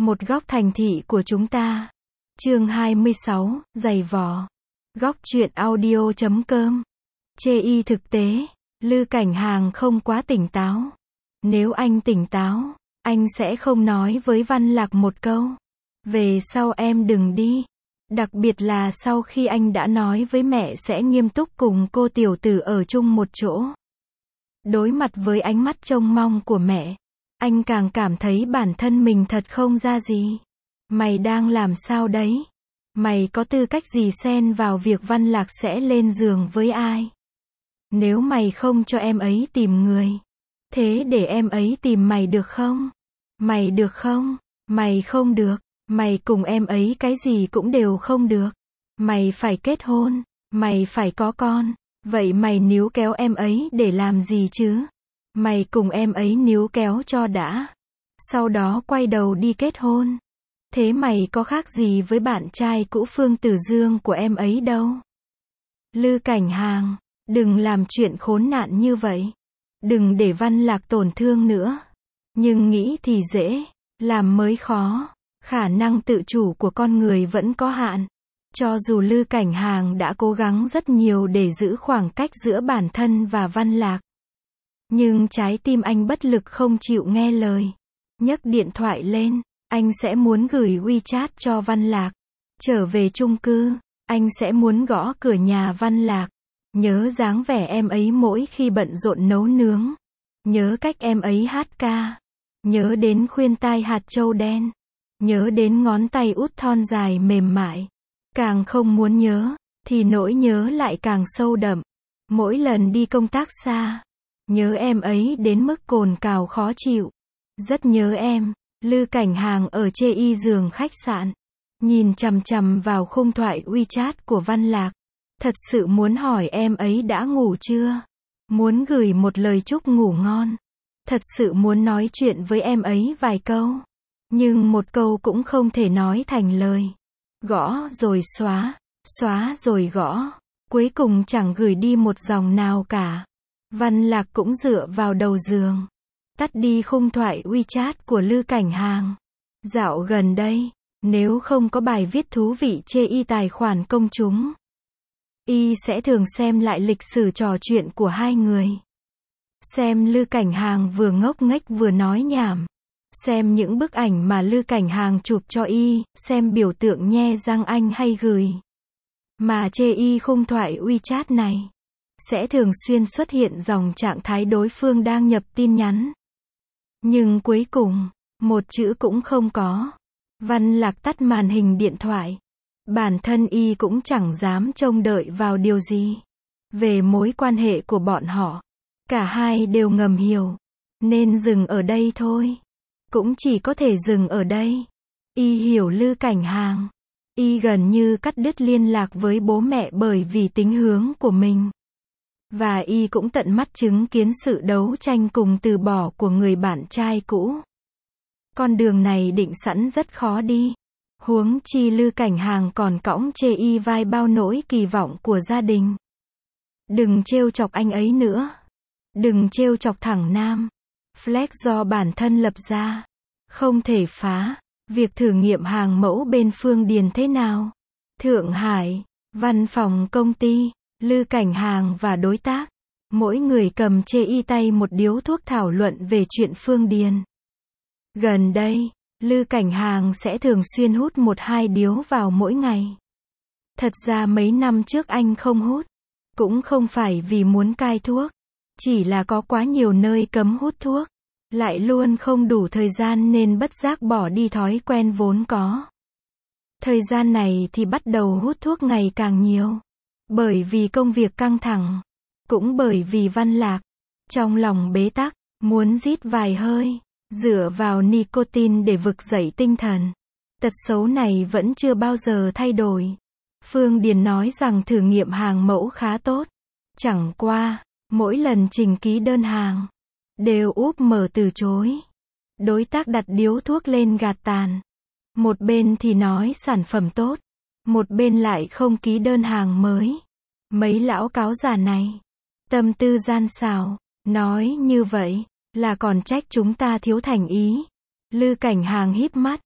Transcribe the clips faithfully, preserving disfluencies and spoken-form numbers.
Một góc thành thị của chúng ta. Chương hai mươi sáu, giày vò. Góc truyện audio chấm com. Chê y thực tế, Lư Cảnh Hàng không quá tỉnh táo. Nếu anh tỉnh táo, anh sẽ không nói với Văn Lạc một câu. Về sau em đừng đi. Đặc biệt là sau khi anh đã nói với mẹ sẽ nghiêm túc cùng cô tiểu tử ở chung một chỗ. Đối mặt với ánh mắt trông mong của mẹ, anh càng cảm thấy bản thân mình thật không ra gì. Mày đang làm sao đấy? Mày có tư cách gì xen vào việc Văn Lạc sẽ lên giường với ai? Nếu mày không cho em ấy tìm người, thế để em ấy tìm mày được không? Mày được không? Mày không được. Mày cùng em ấy cái gì cũng đều không được. Mày phải kết hôn. Mày phải có con. Vậy mày níu kéo em ấy để làm gì chứ? Mày cùng em ấy níu kéo cho đã. Sau đó quay đầu đi kết hôn. Thế mày có khác gì với bạn trai cũ Phương Tử Dương của em ấy đâu? Lư Cảnh Hàng, đừng làm chuyện khốn nạn như vậy. Đừng để Văn Lạc tổn thương nữa. Nhưng nghĩ thì dễ, làm mới khó. Khả năng tự chủ của con người vẫn có hạn. Cho dù Lư Cảnh Hàng đã cố gắng rất nhiều để giữ khoảng cách giữa bản thân và Văn Lạc, nhưng trái tim anh bất lực không chịu nghe lời. Nhấc điện thoại lên, anh sẽ muốn gửi WeChat cho Văn Lạc. Trở về chung cư, anh sẽ muốn gõ cửa nhà Văn Lạc. Nhớ dáng vẻ em ấy mỗi khi bận rộn nấu nướng. Nhớ cách em ấy hát ca. Nhớ đến khuyên tai hạt châu đen. Nhớ đến ngón tay út thon dài mềm mại. Càng không muốn nhớ, thì nỗi nhớ lại càng sâu đậm. Mỗi lần đi công tác xa, nhớ em ấy đến mức cồn cào khó chịu. Rất nhớ em. Lư Cảnh Hàng ở chê y giường khách sạn, nhìn chằm chằm vào khung thoại WeChat của Văn Lạc. Thật sự muốn hỏi em ấy đã ngủ chưa? Muốn gửi một lời chúc ngủ ngon. Thật sự muốn nói chuyện với em ấy vài câu. Nhưng một câu cũng không thể nói thành lời. Gõ rồi xóa, xóa rồi gõ. Cuối cùng chẳng gửi đi một dòng nào cả. Văn Lạc cũng dựa vào đầu giường, tắt đi khung thoại WeChat của Lư Cảnh Hàng. Dạo gần đây, nếu không có bài viết thú vị chê y tài khoản công chúng, y sẽ thường xem lại lịch sử trò chuyện của hai người. Xem Lư Cảnh Hàng vừa ngốc nghếch vừa nói nhảm. Xem những bức ảnh mà Lư Cảnh Hàng chụp cho y, xem biểu tượng nhe răng anh hay gửi. Mà chê y khung thoại WeChat này, sẽ thường xuyên xuất hiện dòng trạng thái đối phương đang nhập tin nhắn. Nhưng cuối cùng, một chữ cũng không có. Văn Lạc tắt màn hình điện thoại. Bản thân y cũng chẳng dám trông đợi vào điều gì. Về mối quan hệ của bọn họ, cả hai đều ngầm hiểu. Nên dừng ở đây thôi. Cũng chỉ có thể dừng ở đây. Y hiểu Lư Cảnh Hàng. Y gần như cắt đứt liên lạc với bố mẹ bởi vì tính hướng của mình. Và y cũng tận mắt chứng kiến sự đấu tranh cùng từ bỏ của người bạn trai cũ. Con đường này định sẵn rất khó đi. Huống chi Lư Cảnh Hàng còn cõng chê y vai bao nỗi kỳ vọng của gia đình. Đừng trêu chọc anh ấy nữa. Đừng trêu chọc thằng Nam. Flex do bản thân lập ra. Không thể phá. Việc thử nghiệm hàng mẫu bên Phương Điền thế nào? Thượng Hải. Văn phòng công ty. Lư Cảnh Hàng và đối tác. Mỗi người cầm chê y tay một điếu thuốc thảo luận về chuyện Phương Điền. Gần đây, Lư Cảnh Hàng sẽ thường xuyên hút một hai điếu vào mỗi ngày. Thật ra mấy năm trước anh không hút. Cũng không phải vì muốn cai thuốc. Chỉ là có quá nhiều nơi cấm hút thuốc. Lại luôn không đủ thời gian nên bất giác bỏ đi thói quen vốn có. Thời gian này thì bắt đầu hút thuốc ngày càng nhiều. Bởi vì công việc căng thẳng. Cũng bởi vì Văn Lạc. Trong lòng bế tắc, muốn rít vài hơi. Dựa vào nicotine để vực dậy tinh thần. Tật xấu này vẫn chưa bao giờ thay đổi. Phương Điền nói rằng thử nghiệm hàng mẫu khá tốt. Chẳng qua, mỗi lần trình ký đơn hàng, đều úp mở từ chối. Đối tác đặt điếu thuốc lên gạt tàn. Một bên thì nói sản phẩm tốt. Một bên lại không ký đơn hàng mới. Mấy lão cáo già này, tâm tư gian xảo, nói như vậy, là còn trách chúng ta thiếu thành ý. Lư Cảnh Hàng híp mắt,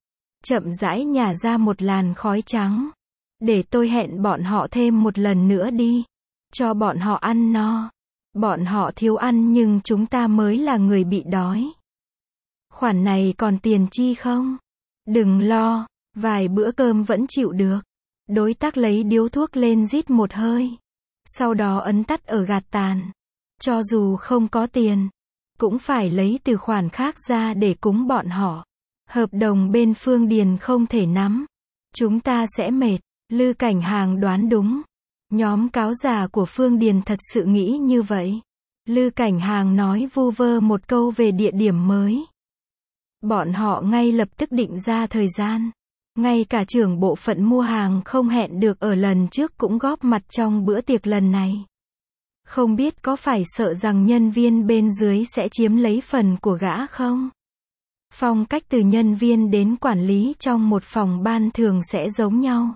chậm rãi nhả ra một làn khói trắng. Để tôi hẹn bọn họ thêm một lần nữa đi. Cho bọn họ ăn no. Bọn họ thiếu ăn nhưng chúng ta mới là người bị đói. Khoản này còn tiền chi không? Đừng lo, vài bữa cơm vẫn chịu được. Đối tác lấy điếu thuốc lên rít một hơi. Sau đó ấn tắt ở gạt tàn. Cho dù không có tiền, cũng phải lấy từ khoản khác ra để cúng bọn họ. Hợp đồng bên Phương Điền không thể nắm. Chúng ta sẽ mệt. Lư Cảnh Hàng đoán đúng. Nhóm cáo già của Phương Điền thật sự nghĩ như vậy. Lư Cảnh Hàng nói vu vơ một câu về địa điểm mới. Bọn họ ngay lập tức định ra thời gian. Ngay cả trưởng bộ phận mua hàng không hẹn được ở lần trước cũng góp mặt trong bữa tiệc lần này. Không biết có phải sợ rằng nhân viên bên dưới sẽ chiếm lấy phần của gã không? Phong cách từ nhân viên đến quản lý trong một phòng ban thường sẽ giống nhau.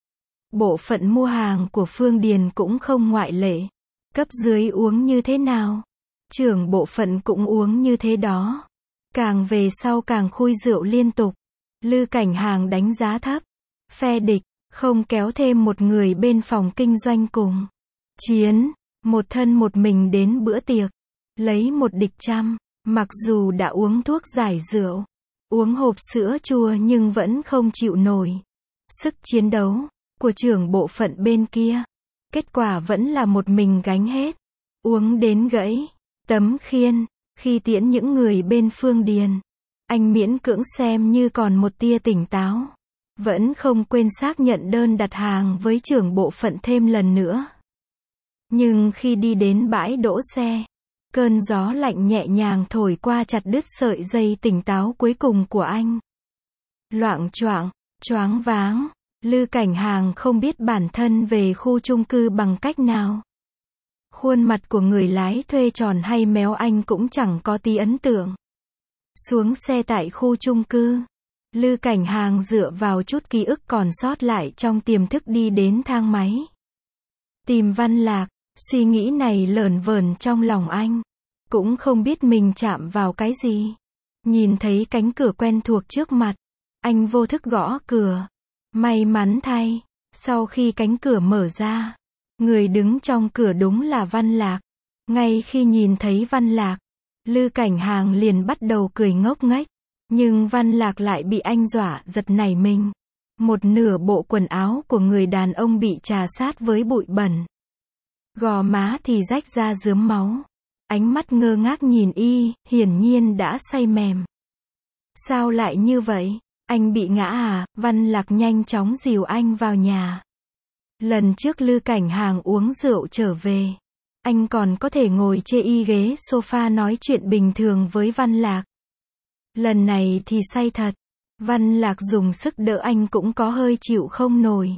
Bộ phận mua hàng của Phương Điền cũng không ngoại lệ. Cấp dưới uống như thế nào? Trưởng bộ phận cũng uống như thế đó. Càng về sau càng khui rượu liên tục. Lư Cảnh Hàng đánh giá thấp. Phe địch, không kéo thêm một người bên phòng kinh doanh cùng. Chiến, một thân một mình đến bữa tiệc. Lấy một địch trăm, mặc dù đã uống thuốc giải rượu, uống hộp sữa chua nhưng vẫn không chịu nổi sức chiến đấu của trưởng bộ phận bên kia. Kết quả vẫn là một mình gánh hết. Uống đến gãy tấm khiên. Khi tiễn những người bên Phương Điền, anh miễn cưỡng xem như còn một tia tỉnh táo. Vẫn không quên xác nhận đơn đặt hàng với trưởng bộ phận thêm lần nữa. Nhưng khi đi đến bãi đỗ xe, cơn gió lạnh nhẹ nhàng thổi qua chặt đứt sợi dây tỉnh táo cuối cùng của anh. Loạng choạng, choáng váng, Lư Cảnh Hàng không biết bản thân về khu chung cư bằng cách nào. Khuôn mặt của người lái thuê tròn hay méo anh cũng chẳng có tí ấn tượng. Xuống xe tại khu chung cư, Lư Cảnh Hàng dựa vào chút ký ức còn sót lại trong tiềm thức đi đến thang máy. Tìm Văn Lạc, suy nghĩ này lởn vởn trong lòng anh. Cũng không biết mình chạm vào cái gì. Nhìn thấy cánh cửa quen thuộc trước mặt, anh vô thức gõ cửa. May mắn thay, sau khi cánh cửa mở ra, người đứng trong cửa đúng là Văn Lạc. Ngay khi nhìn thấy Văn Lạc, Lư Cảnh Hàng liền bắt đầu cười ngốc nghếch. Nhưng Văn Lạc lại bị anh dọa giật nảy mình. Một nửa bộ quần áo của người đàn ông bị trà sát với bụi bẩn. Gò má thì rách ra rướm máu. Ánh mắt ngơ ngác nhìn y, hiển nhiên đã say mềm. Sao lại như vậy? Anh bị ngã à? Văn Lạc nhanh chóng dìu anh vào nhà. Lần trước Lư Cảnh Hàng uống rượu trở về, anh còn có thể ngồi chê y ghế sofa nói chuyện bình thường với Văn Lạc. Lần này thì say thật. Văn Lạc dùng sức đỡ anh cũng có hơi chịu không nổi.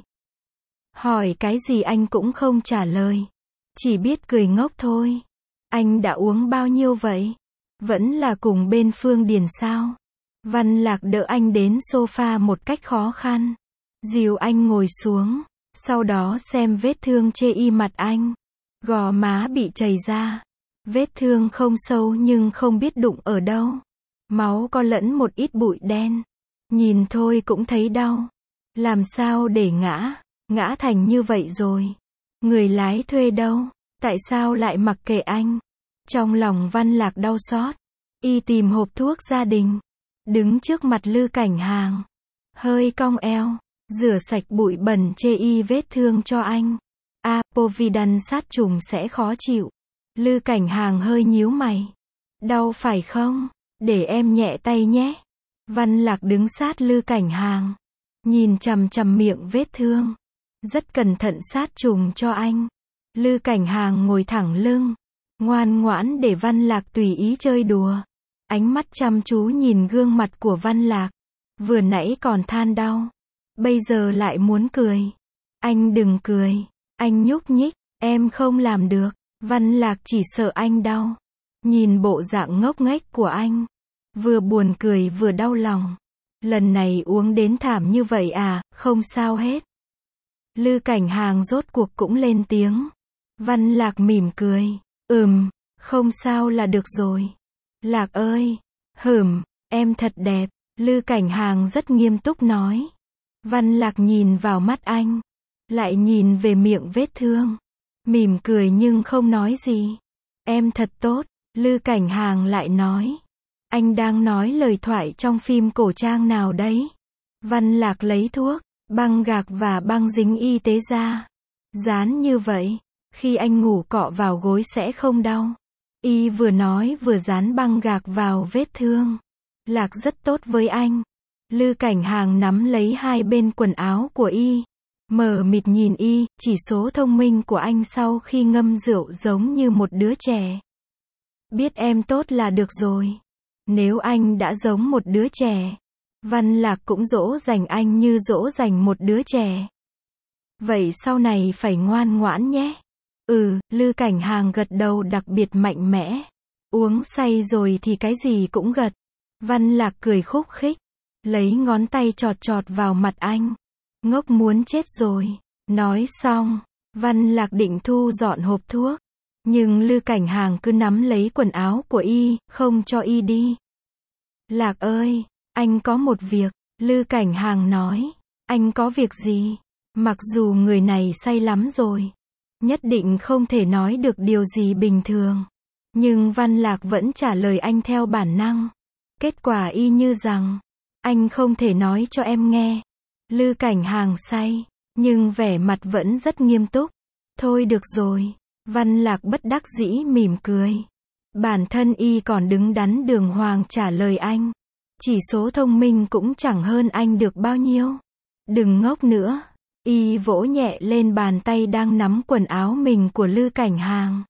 Hỏi cái gì anh cũng không trả lời. Chỉ biết cười ngốc thôi. Anh đã uống bao nhiêu vậy? Vẫn là cùng bên Phương Điền sao? Văn Lạc đỡ anh đến sofa một cách khó khăn. Dìu anh ngồi xuống. Sau đó xem vết thương chê y mặt anh. Gò má bị chảy ra. Vết thương không sâu nhưng không biết đụng ở đâu. Máu có lẫn một ít bụi đen. Nhìn thôi cũng thấy đau. Làm sao để ngã? Ngã thành như vậy rồi. Người lái thuê đâu? Tại sao lại mặc kệ anh? Trong lòng Văn Lạc đau xót. Y tìm hộp thuốc gia đình. Đứng trước mặt Lư Cảnh Hàng. Hơi cong eo. Rửa sạch bụi bẩn chê y vết thương cho anh. A, Povidone sát trùng sẽ khó chịu. Lư Cảnh Hàng hơi nhíu mày. Đau phải không? Để em nhẹ tay nhé. Văn Lạc đứng sát Lư Cảnh Hàng. Nhìn chằm chằm miệng vết thương. Rất cẩn thận sát trùng cho anh. Lư Cảnh Hàng ngồi thẳng lưng. Ngoan ngoãn để Văn Lạc tùy ý chơi đùa. Ánh mắt chăm chú nhìn gương mặt của Văn Lạc. Vừa nãy còn than đau. Bây giờ lại muốn cười. Anh đừng cười. Anh nhúc nhích. Em không làm được. Văn Lạc chỉ sợ anh đau. Nhìn bộ dạng ngốc nghếch của anh. Vừa buồn cười vừa đau lòng. Lần này uống đến thảm như vậy à? Không sao hết. Lư Cảnh Hàng rốt cuộc cũng lên tiếng. Văn Lạc mỉm cười. Ừm, không sao là được rồi. Lạc ơi. Hửm, em thật đẹp. Lư Cảnh Hàng rất nghiêm túc nói. Văn Lạc nhìn vào mắt anh, lại nhìn về miệng vết thương, mỉm cười nhưng không nói gì. Em thật tốt, Lư Cảnh Hàng lại nói. Anh đang nói lời thoại trong phim cổ trang nào đấy? Văn Lạc lấy thuốc, băng gạc và băng dính y tế ra. Dán như vậy, khi anh ngủ cọ vào gối sẽ không đau. Y vừa nói vừa dán băng gạc vào vết thương. Lạc rất tốt với anh. Lư Cảnh Hàng nắm lấy hai bên quần áo của Y, mờ mịt nhìn Y. Chỉ số thông minh của anh sau khi ngâm rượu giống như một đứa trẻ. Biết em tốt là được rồi. Nếu anh đã giống một đứa trẻ, Văn Lạc cũng dỗ dành anh như dỗ dành một đứa trẻ. Vậy sau này phải ngoan ngoãn nhé. Ừ, Lư Cảnh Hàng gật đầu đặc biệt mạnh mẽ. Uống say rồi thì cái gì cũng gật. Văn Lạc cười khúc khích, lấy ngón tay chọt chọt vào mặt anh. Ngốc muốn chết rồi. Nói xong, Văn Lạc định thu dọn hộp thuốc. Nhưng Lư Cảnh Hàng cứ nắm lấy quần áo của Y, không cho Y đi. Lạc ơi, anh có một việc, Lư Cảnh Hàng nói. Anh có việc gì? Mặc dù người này say lắm rồi, nhất định không thể nói được điều gì bình thường. Nhưng Văn Lạc vẫn trả lời anh theo bản năng. Kết quả y như rằng, anh không thể nói cho em nghe. Lư Cảnh Hàng say, nhưng vẻ mặt vẫn rất nghiêm túc. Thôi được rồi. Văn Lạc bất đắc dĩ mỉm cười. Bản thân y còn đứng đắn đường hoàng trả lời anh. Chỉ số thông minh cũng chẳng hơn anh được bao nhiêu. Đừng ngốc nữa. Y vỗ nhẹ lên bàn tay đang nắm quần áo mình của Lư Cảnh Hàng.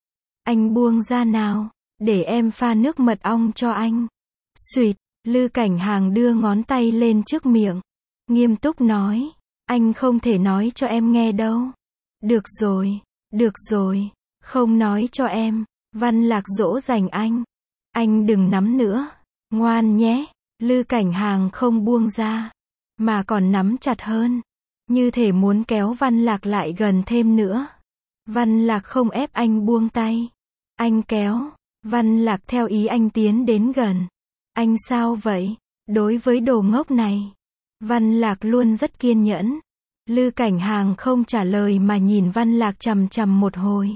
Anh buông ra nào, để em pha nước mật ong cho anh. Xuyệt, Lư Cảnh Hàng đưa ngón tay lên trước miệng. Nghiêm túc nói, anh không thể nói cho em nghe đâu. Được rồi, được rồi, không nói cho em. Văn Lạc dỗ dành anh. Anh đừng nắm nữa, ngoan nhé. Lư Cảnh Hàng không buông ra, mà còn nắm chặt hơn. Như thể muốn kéo Văn Lạc lại gần thêm nữa. Văn Lạc không ép anh buông tay. Anh kéo. Văn Lạc theo ý anh tiến đến gần. Anh sao vậy? Đối với đồ ngốc này, Văn Lạc luôn rất kiên nhẫn. Lư Cảnh Hàng không trả lời mà nhìn Văn Lạc chằm chằm một hồi.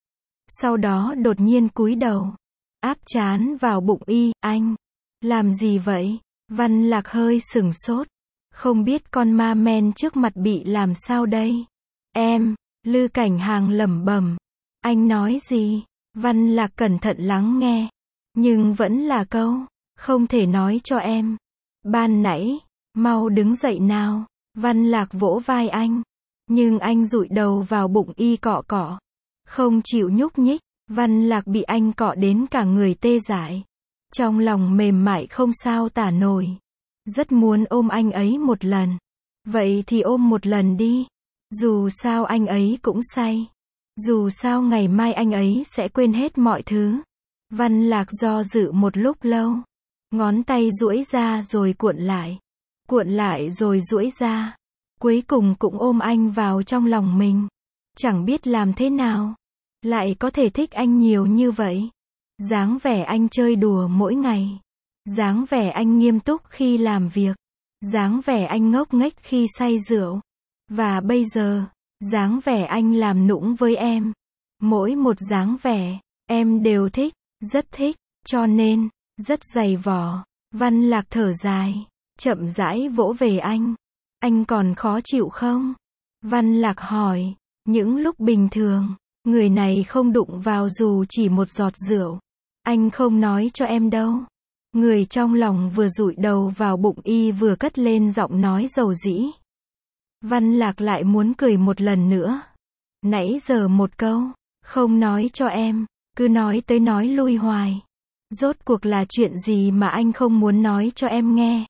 Sau đó đột nhiên cúi đầu, áp trán vào bụng Y. Anh, làm gì vậy? Văn Lạc hơi sửng sốt. Không biết con ma men trước mặt bị làm sao đây? Em, Lư Cảnh Hàng lẩm bẩm. Anh nói gì? Văn Lạc cẩn thận lắng nghe. Nhưng vẫn là câu, không thể nói cho em. Ban nãy, mau đứng dậy nào. Văn Lạc vỗ vai anh. Nhưng anh dụi đầu vào bụng Y cọ cọ. Không chịu nhúc nhích. Văn Lạc bị anh cọ đến cả người tê dại. Trong lòng mềm mại không sao tả nổi. Rất muốn ôm anh ấy một lần. Vậy thì ôm một lần đi. Dù sao anh ấy cũng say. Dù sao ngày mai anh ấy sẽ quên hết mọi thứ. Văn Lạc do dự một lúc lâu. Ngón tay duỗi ra rồi cuộn lại. Cuộn lại rồi duỗi ra. Cuối cùng cũng ôm anh vào trong lòng mình. Chẳng biết làm thế nào. Lại có thể thích anh nhiều như vậy. Dáng vẻ anh chơi đùa mỗi ngày. Dáng vẻ anh nghiêm túc khi làm việc. Dáng vẻ anh ngốc nghếch khi say rượu. Và bây giờ, dáng vẻ anh làm nũng với em. Mỗi một dáng vẻ, em đều thích, rất thích, cho nên, rất dày vò. Văn Lạc thở dài, chậm rãi vỗ về anh. Anh còn khó chịu không? Văn Lạc hỏi, những lúc bình thường, người này không đụng vào dù chỉ một giọt rượu. Anh không nói cho em đâu. Người trong lòng vừa dụi đầu vào bụng Y vừa cất lên giọng nói dầu dĩ. Văn Lạc lại muốn cười một lần nữa. Nãy giờ một câu, không nói cho em, cứ nói tới nói lui hoài. Rốt cuộc là chuyện gì mà anh không muốn nói cho em nghe?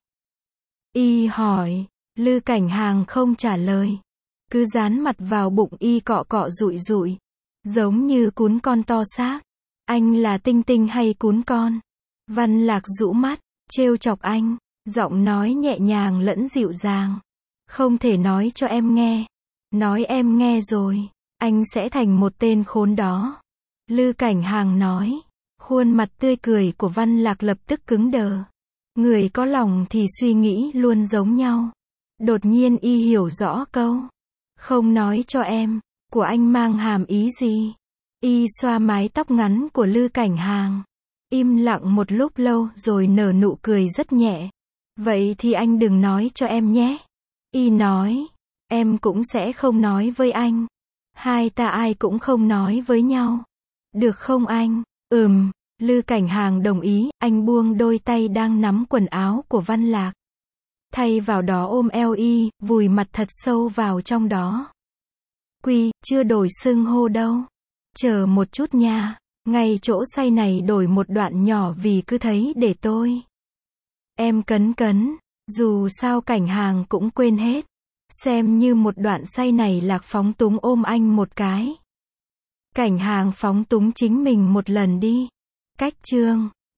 Y hỏi, Lư Cảnh Hàng không trả lời. Cứ dán mặt vào bụng Y cọ cọ dụi dụi. Giống như cún con to xác. Anh là tinh tinh hay cún con? Văn Lạc rũ mắt, trêu chọc anh, giọng nói nhẹ nhàng lẫn dịu dàng. Không thể nói cho em nghe. Nói em nghe rồi, anh sẽ thành một tên khốn đó. Lư Cảnh Hàng nói. Khuôn mặt tươi cười của Văn Lạc lập tức cứng đờ. Người có lòng thì suy nghĩ luôn giống nhau. Đột nhiên y hiểu rõ câu không nói cho em của anh mang hàm ý gì. Y xoa mái tóc ngắn của Lư Cảnh Hàng, im lặng một lúc lâu rồi nở nụ cười rất nhẹ. Vậy thì anh đừng nói cho em nhé. Y nói, em cũng sẽ không nói với anh. Hai ta ai cũng không nói với nhau. Được không anh? Ừm, Lư Cảnh Hàng đồng ý. Anh buông đôi tay đang nắm quần áo của Văn Lạc, thay vào đó ôm eo y, vùi mặt thật sâu vào trong đó. Quy, chưa đổi xưng hô đâu. Chờ một chút nha. Ngay chỗ say này đổi một đoạn nhỏ vì cứ thấy để tôi. Em cấn cấn. Dù sao Cảnh Hàng cũng quên hết. Xem như một đoạn say này Lạc phóng túng ôm anh một cái. Cảnh Hàng phóng túng chính mình một lần đi. Cách chương